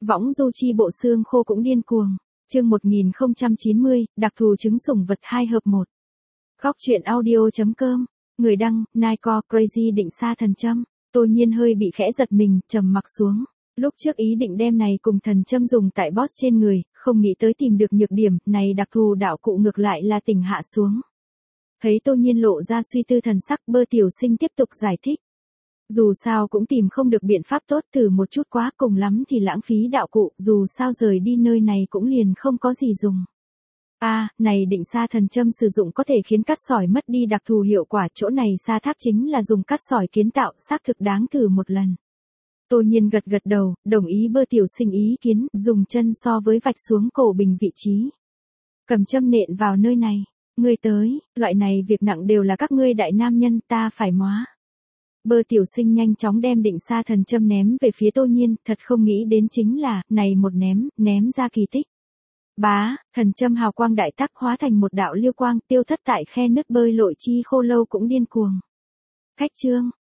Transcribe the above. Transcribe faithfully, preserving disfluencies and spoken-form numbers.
Võng du chi bộ xương khô cũng điên cuồng. Chương một nghìn không trăm chín mươi, đặc thù trứng sủng vật hai hợp một. Góc truyện audio.com. Người đăng, Nike Crazy định xa thần châm. Tô Nhiên hơi bị khẽ giật mình, trầm mặc xuống. Lúc trước ý định đem này cùng thần châm dùng tại boss trên người, không nghĩ tới tìm được nhược điểm, này đặc thù đạo cụ ngược lại là tỉnh hạ xuống. Thấy Tô Nhiên lộ ra suy tư thần sắc, Bơ tiểu sinh tiếp tục giải thích. Dù sao cũng tìm không được biện pháp tốt, thử một chút quá, cùng lắm thì lãng phí đạo cụ, dù sao rời đi nơi này cũng liền không có gì dùng. A, à, này định xa thần châm sử dụng có thể khiến cắt sỏi mất đi đặc thù hiệu quả, chỗ này sa tháp chính là dùng cắt sỏi kiến tạo, xác thực đáng thử một lần. Tô Nhiên gật gật đầu, đồng ý Bơ tiểu sinh ý kiến, dùng chân so với vạch xuống cổ bình vị trí. Cầm châm nện vào nơi này, ngươi tới, loại này việc nặng đều là các ngươi đại nam nhân, ta phải móa. Bơ tiểu sinh nhanh chóng đem định xa thần châm ném về phía Tô Nhiên, thật không nghĩ đến chính là, này một ném, ném ra kỳ tích. Bá, thần châm hào quang đại tắc hóa thành một đạo liêu quang, tiêu thất tại khe nứt bơi lội chi khô lâu cũng điên cuồng. Khách trương,